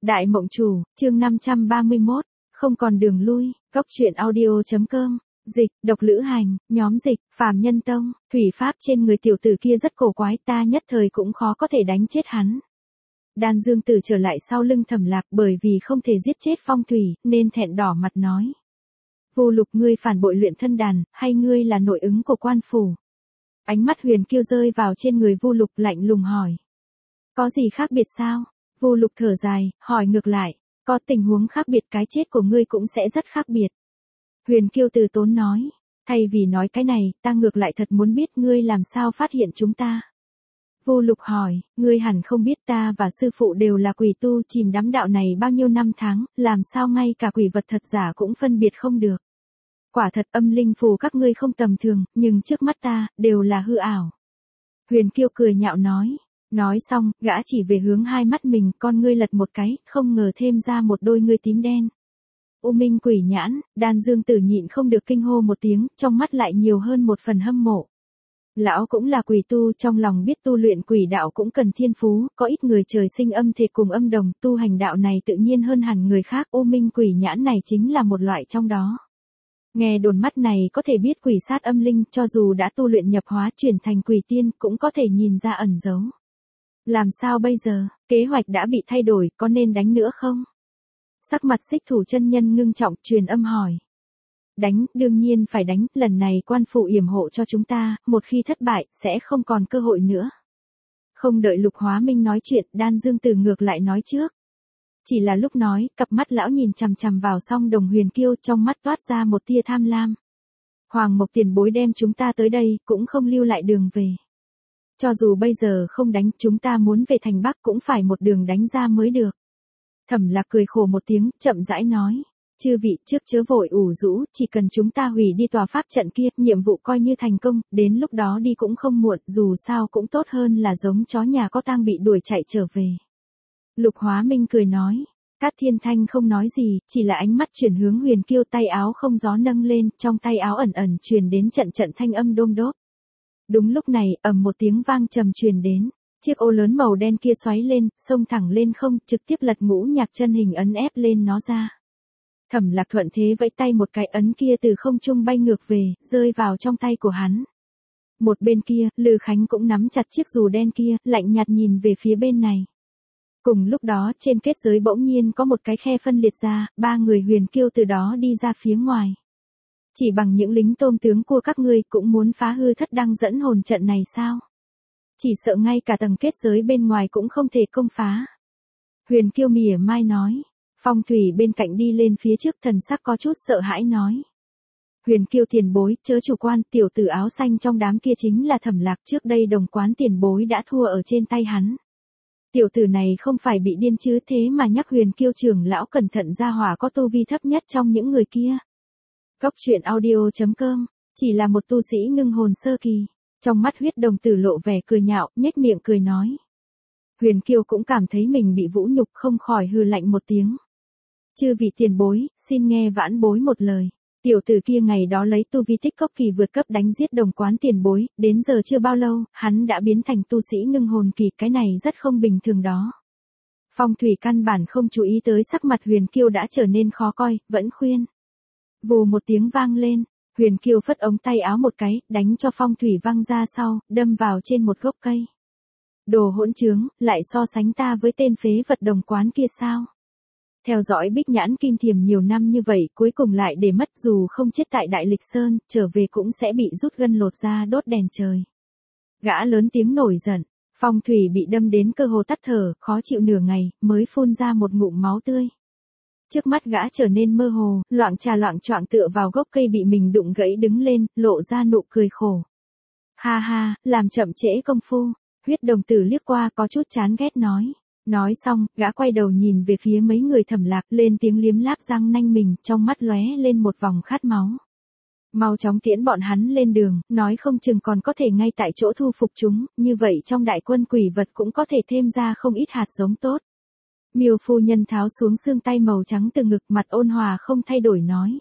Đại Mộng Chủ, chương 531, không còn đường lui, góc truyện audio.com, dịch, độc lữ hành, nhóm dịch, phàm nhân tông, thủy pháp trên người tiểu tử kia rất cổ quái, ta nhất thời cũng khó có thể đánh chết hắn. Đan Dương Tử trở lại sau lưng Thẩm Lạc bởi vì không thể giết chết Phong Thủy, nên thẹn đỏ mặt nói. Vô Lục, ngươi phản bội luyện thân đàn, hay ngươi là nội ứng của quan phủ? Ánh mắt Huyền Kiêu rơi vào trên người Vô Lục lạnh lùng hỏi. Có gì khác biệt sao? Vô Lục thở dài, hỏi ngược lại, có tình huống khác biệt, cái chết của ngươi cũng sẽ rất khác biệt. Huyền Kiêu từ tốn nói, thay vì nói cái này, ta ngược lại thật muốn biết ngươi làm sao phát hiện chúng ta. Vô Lục hỏi, ngươi hẳn không biết ta và sư phụ đều là quỷ tu chìm đắm đạo này bao nhiêu năm tháng, làm sao ngay cả quỷ vật thật giả cũng phân biệt không được. Quả thật âm linh phù các ngươi không tầm thường, nhưng trước mắt ta, đều là hư ảo. Huyền Kiêu cười nhạo nói. Nói xong, gã chỉ về hướng hai mắt mình, con ngươi lật một cái, không ngờ thêm ra một đôi ngươi tím đen. U Minh Quỷ Nhãn, Đan Dương Tử nhịn không được kinh hô một tiếng, trong mắt lại nhiều hơn một phần hâm mộ. Lão cũng là quỷ tu, trong lòng biết tu luyện quỷ đạo cũng cần thiên phú, có ít người trời sinh âm thể cùng âm đồng, tu hành đạo này tự nhiên hơn hẳn người khác, U Minh Quỷ Nhãn này chính là một loại trong đó. Nghe đồn mắt này có thể biết quỷ sát âm linh, cho dù đã tu luyện nhập hóa chuyển thành quỷ tiên, cũng có thể nhìn ra ẩn dấu. Làm sao bây giờ, kế hoạch đã bị thay đổi, có nên đánh nữa không? Sắc mặt Xích Thủ chân nhân ngưng trọng, truyền âm hỏi. Đánh, đương nhiên phải đánh, lần này quan phụ yểm hộ cho chúng ta, một khi thất bại, sẽ không còn cơ hội nữa. Không đợi Lục Hóa Minh nói chuyện, Đan Dương Tử ngược lại nói trước. Chỉ là lúc nói, cặp mắt lão nhìn chằm chằm vào song đồng Huyền Kiêu, trong mắt toát ra một tia tham lam. Hoàng Mộc tiền bối đem chúng ta tới đây, cũng không lưu lại đường về. Cho dù bây giờ không đánh, chúng ta muốn về thành Bắc cũng phải một đường đánh ra mới được. Thẩm Lạc cười khổ một tiếng, chậm rãi nói. Chư vị, trước chớ vội ủ rũ, chỉ cần chúng ta hủy đi tòa pháp trận kia, nhiệm vụ coi như thành công, đến lúc đó đi cũng không muộn, dù sao cũng tốt hơn là giống chó nhà có tang bị đuổi chạy trở về. Lục Hóa Minh cười nói. Cát Thiên Thanh không nói gì, chỉ là ánh mắt chuyển hướng Huyền Kiêu, tay áo không gió nâng lên, trong tay áo ẩn ẩn truyền đến trận trận thanh âm đôm đốp. Đúng lúc này, ầm một tiếng vang trầm truyền đến, chiếc ô lớn màu đen kia xoáy lên, xông thẳng lên không, trực tiếp lật ngũ nhạc chân hình ấn ép lên nó ra. Thẩm Lạc thuận thế vẫy tay một cái, ấn kia từ không trung bay ngược về, rơi vào trong tay của hắn. Một bên kia, Lư Khánh cũng nắm chặt chiếc dù đen kia, lạnh nhạt nhìn về phía bên này. Cùng lúc đó, trên kết giới bỗng nhiên có một cái khe phân liệt ra, ba người Huyền Kiêu từ đó đi ra phía ngoài. Chỉ bằng những lính tôm tướng của các ngươi cũng muốn phá hư thất đăng dẫn hồn trận này sao? Chỉ sợ ngay cả tầng kết giới bên ngoài cũng không thể công phá. Huyền Kiêu mỉa mai nói. Phong Thủy bên cạnh đi lên phía trước, thần sắc có chút sợ hãi nói. Huyền Kiêu tiền bối, chớ chủ quan, tiểu tử áo xanh trong đám kia chính là Thẩm Lạc, trước đây Đồng Quán tiền bối đã thua ở trên tay hắn. Tiểu tử này không phải bị điên chứ, thế mà nhắc Huyền Kiêu trưởng lão cẩn thận, gia hỏa có tu vi thấp nhất trong những người kia. Góc truyện audio.com, chỉ là một tu sĩ ngưng hồn sơ kỳ. Trong mắt Huyết Đồng Tử lộ vẻ cười nhạo, nhếch miệng cười nói. Huyền Kiêu cũng cảm thấy mình bị vũ nhục, không khỏi hừ lạnh một tiếng. Chư vị tiền bối, xin nghe vãn bối một lời. Tiểu tử kia ngày đó lấy tu vi tích cốc kỳ vượt cấp đánh giết Đồng Quán tiền bối, đến giờ chưa bao lâu, hắn đã biến thành tu sĩ ngưng hồn kỳ, cái này rất không bình thường đó. Phong Thủy căn bản không chú ý tới sắc mặt Huyền Kiêu đã trở nên khó coi, vẫn khuyên. Vù một tiếng vang lên, Huyền Kiêu phất ống tay áo một cái, đánh cho Phong Thủy văng ra sau, đâm vào trên một gốc cây. Đồ hỗn trướng, lại so sánh ta với tên phế vật Đồng Quán kia sao? Theo dõi Bích Nhãn Kim Thiềm nhiều năm như vậy, cuối cùng lại để mất, dù không chết tại Đại Lịch Sơn, trở về cũng sẽ bị rút gân lột da đốt đèn trời. Gã lớn tiếng nổi giận, Phong Thủy bị đâm đến cơ hồ tắt thở, khó chịu nửa ngày, mới phun ra một ngụm máu tươi. Trước mắt gã trở nên mơ hồ, loạng choạng tựa vào gốc cây bị mình đụng gãy đứng lên, lộ ra nụ cười khổ. Ha ha, làm chậm trễ công phu. Huyết Đồng Tử liếc qua có chút chán ghét nói. Nói xong, gã quay đầu nhìn về phía mấy người Thẩm Lạc, lên tiếng liếm láp răng nanh mình, trong mắt lóe lên một vòng khát máu. Mau chóng tiễn bọn hắn lên đường, nói không chừng còn có thể ngay tại chỗ thu phục chúng, như vậy trong đại quân quỷ vật cũng có thể thêm ra không ít hạt giống tốt. Miêu phu nhân tháo xuống xương tay màu trắng từ ngực, mặt ôn hòa không thay đổi nói.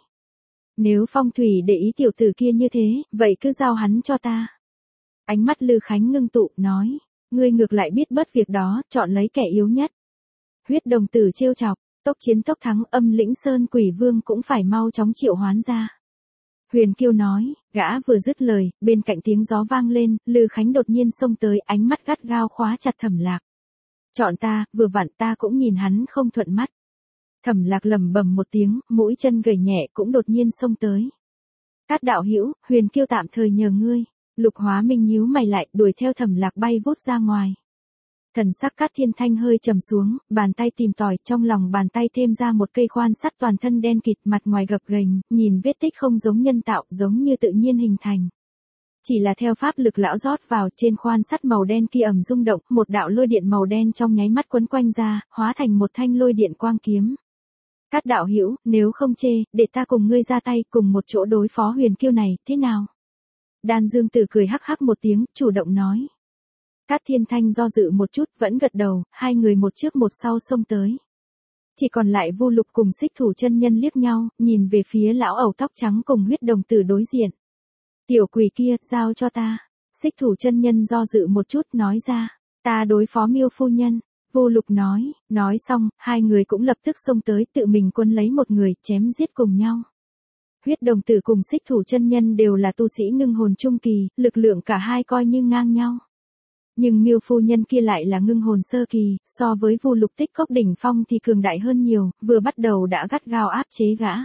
Nếu Phong Thủy để ý tiểu tử kia như thế, vậy cứ giao hắn cho ta. Ánh mắt Lư Khánh ngưng tụ, nói. Ngươi ngược lại biết bớt việc đó, chọn lấy kẻ yếu nhất. Huyết đồng tử trêu chọc, tốc chiến tốc thắng, Âm Lĩnh Sơn Quỷ Vương cũng phải mau chóng triệu hoán ra. Huyền Kiêu nói, gã vừa dứt lời, bên cạnh tiếng gió vang lên, Lư Khánh đột nhiên xông tới, ánh mắt gắt gao khóa chặt Thẩm Lạc. Chọn ta, vừa vặn ta cũng nhìn hắn không thuận mắt. Thẩm Lạc lẩm bẩm một tiếng, mũi chân gầy nhẹ cũng đột nhiên xông tới. Cát đạo hữu, Huyền Kiêu tạm thời nhờ ngươi. Lục Hóa Minh nhíu mày lại, đuổi theo Thẩm Lạc bay vút ra ngoài. Thần sắc Cát Thiên Thanh hơi trầm xuống, bàn tay tìm tòi, trong lòng bàn tay thêm ra một cây khoan sắt toàn thân đen kịt, mặt ngoài gập ghềnh, nhìn vết tích không giống nhân tạo, giống như tự nhiên hình thành. Chỉ là theo pháp lực lão rót vào, trên khoan sắt màu đen kia ầm rung động, một đạo lôi điện màu đen trong nháy mắt quấn quanh ra, hóa thành một thanh lôi điện quang kiếm. Cát đạo hữu, nếu không chê, để ta cùng ngươi ra tay, cùng một chỗ đối phó Huyền Kiêu này, thế nào? Đan Dương Tử cười hắc hắc một tiếng, chủ động nói. Cát Thiên Thanh do dự một chút, vẫn gật đầu, hai người một trước một sau xông tới. Chỉ còn lại Vu Lục cùng Xích Thủ chân nhân liếc nhau, nhìn về phía lão ẩu tóc trắng cùng Huyết đồng tử đối diện. Tiểu quỷ kia, giao cho ta. Xích Thủ chân nhân do dự một chút, nói ra, ta đối phó Miêu phu nhân. Vu Lục nói xong, hai người cũng lập tức xông tới, tự mình quân lấy một người, chém giết cùng nhau. Huyết đồng tử cùng Xích Thủ chân nhân đều là tu sĩ ngưng hồn trung kỳ, lực lượng cả hai coi như ngang nhau. Nhưng Miêu phu nhân kia lại là ngưng hồn sơ kỳ, so với Vu Lục tích cốc đỉnh phong thì cường đại hơn nhiều, vừa bắt đầu đã gắt gao áp chế gã.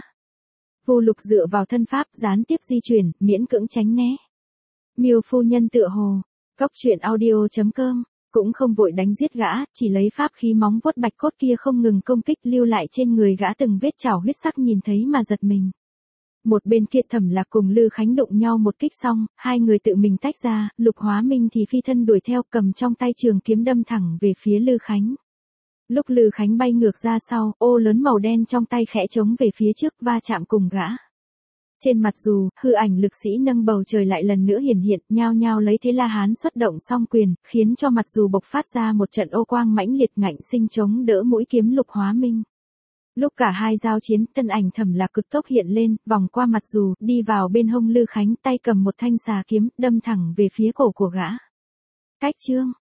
Vu Lục dựa vào thân pháp gián tiếp di chuyển, miễn cưỡng tránh né. Miêu phu nhân tựa hồ, Goctruyện.audio.com, cũng không vội đánh giết gã, chỉ lấy pháp khí móng vuốt bạch cốt kia không ngừng công kích lưu lại trên người gã từng vết chảo huyết sắc nhìn thấy mà giật mình. Một bên kia Thẩm Lạc cùng Lư Khánh đụng nhau một kích xong, hai người tự mình tách ra, Lục Hóa Minh thì phi thân đuổi theo, cầm trong tay trường kiếm đâm thẳng về phía Lư Khánh. Lúc Lư Khánh bay ngược ra sau, ô lớn màu đen trong tay khẽ chống về phía trước, va chạm cùng gã. Trên mặt dù, hư ảnh lực sĩ nâng bầu trời lại lần nữa hiển hiện, nhao nhao lấy thế La Hán xuất động song quyền, khiến cho mặt dù bộc phát ra một trận ô quang mãnh liệt, ngạnh sinh chống đỡ mũi kiếm Lục Hóa Minh. Lúc cả hai giao chiến, thân ảnh Thẩm Lạc cực tốc hiện lên, vòng qua mặt dù, đi vào bên hông Lư Khánh, tay cầm một thanh xà kiếm, đâm thẳng về phía cổ của gã. Cách chương